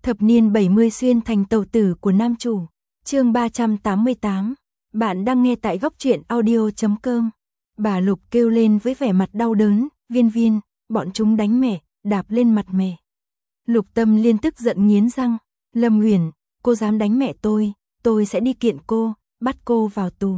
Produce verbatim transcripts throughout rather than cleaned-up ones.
Thập niên bảy mươi xuyên thành tàu tử của nam chủ. Chương ba trăm tám mươi tám. Bạn đang nghe tại góc truyện audio chấm com. Bà Lục kêu lên với vẻ mặt đau đớn, "Viên Viên, bọn chúng đánh mẹ, đạp lên mặt mẹ." Lục Tâm Liên tức giận nghiến răng, "Lâm Uyển, cô dám đánh mẹ tôi, tôi sẽ đi kiện cô, bắt cô vào tù."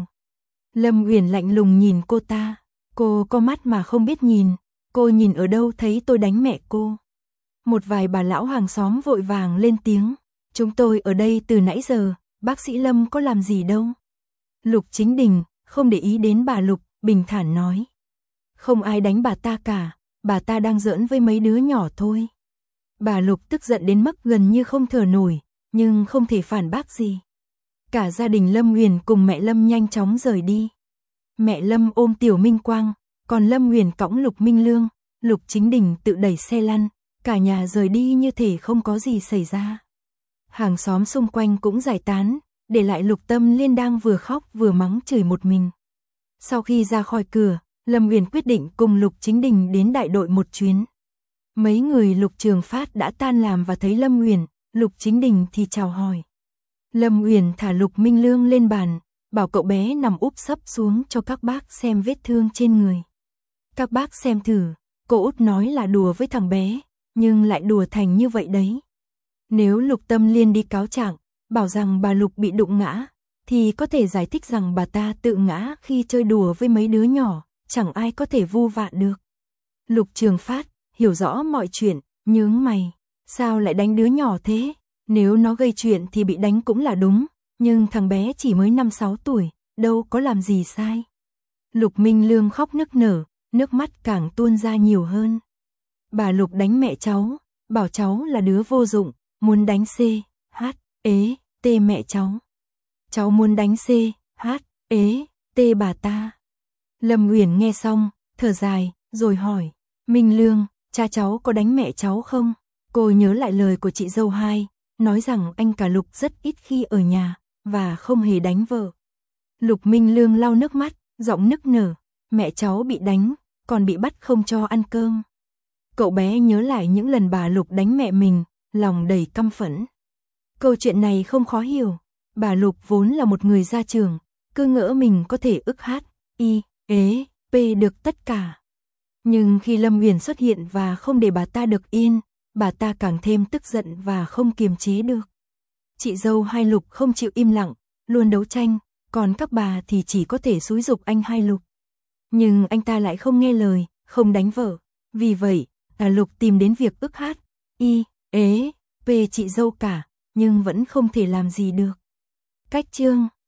Lâm Uyển lạnh lùng nhìn cô ta, "Cô có mắt mà không biết nhìn, cô nhìn ở đâu thấy tôi đánh mẹ cô?" Một vài bà lão hàng xóm vội vàng lên tiếng, "Chúng tôi ở đây từ nãy giờ, bác sĩ Lâm có làm gì đâu." Lục Chính Đình không để ý đến bà Lục, bình thản nói, "Không ai đánh bà ta cả, bà ta đang giỡn với mấy đứa nhỏ thôi." Bà Lục tức giận đến mức gần như không thở nổi, nhưng không thể phản bác gì. Cả gia đình Lâm Uyển cùng mẹ Lâm nhanh chóng rời đi. Mẹ Lâm ôm Tiểu Minh Quang, còn Lâm Uyển cõng Lục Minh Lương, Lục Chính Đình tự đẩy xe lăn, cả nhà rời đi như thể không có gì xảy ra. Hàng xóm xung quanh cũng giải tán, để lại Lục Tâm Liên đang vừa khóc vừa mắng chửi một mình. Sau khi ra khỏi cửa, Lâm Uyển quyết định cùng Lục Chính Đình đến đại đội một chuyến. Mấy người Lục Trường Phát đã tan làm và thấy Lâm Uyển, Lục Chính Đình thì chào hỏi. Lâm Uyển thả Lục Minh Lương lên bàn, bảo cậu bé nằm úp sấp xuống cho các bác xem vết thương trên người. Các bác xem thử, cô út nói là đùa với thằng bé, nhưng lại đùa thành như vậy đấy. Nếu Lục Tâm Liên đi cáo trạng, bảo rằng bà Lục bị đụng ngã, thì có thể giải thích rằng bà ta tự ngã khi chơi đùa với mấy đứa nhỏ, chẳng ai có thể vu vạ được. Lục Trường Phát hiểu rõ mọi chuyện, nhướng mày, sao lại đánh đứa nhỏ thế? Nếu nó gây chuyện thì bị đánh cũng là đúng, nhưng thằng bé chỉ mới năm sáu tuổi, đâu có làm gì sai. Lục Minh Lương khóc nức nở, nước mắt càng tuôn ra nhiều hơn. Bà Lục đánh mẹ cháu, bảo cháu là đứa vô dụng, muốn đánh C, H, ế, T mẹ cháu. Cháu muốn đánh C, H, ế, T bà ta. Lâm Uyển nghe xong, thở dài, rồi hỏi, "Minh Lương, cha cháu có đánh mẹ cháu không?" Cô nhớ lại lời của chị dâu hai, nói rằng anh cả Lục rất ít khi ở nhà, và không hề đánh vợ. Lục Minh Lương lau nước mắt, giọng nức nở, "Mẹ cháu bị đánh, còn bị bắt không cho ăn cơm." Cậu bé nhớ lại những lần bà Lục đánh mẹ mình, lòng đầy căm phẫn. Câu chuyện này không khó hiểu, bà Lục vốn là một người gia trưởng, cứ ngỡ mình có thể ức hát, y, ế, p được tất cả. Nhưng khi Lâm Uyển xuất hiện và không để bà ta được yên, bà ta càng thêm tức giận và không kiềm chế được. Chị dâu hai Lục không chịu im lặng, luôn đấu tranh, còn các bà thì chỉ có thể xúi giục anh hai Lục. Nhưng anh ta lại không nghe lời, không đánh vợ. Vì vậy, bà Lục tìm đến việc ức hát, y, ế, p chị dâu cả, nhưng vẫn không thể làm gì được. Cách chương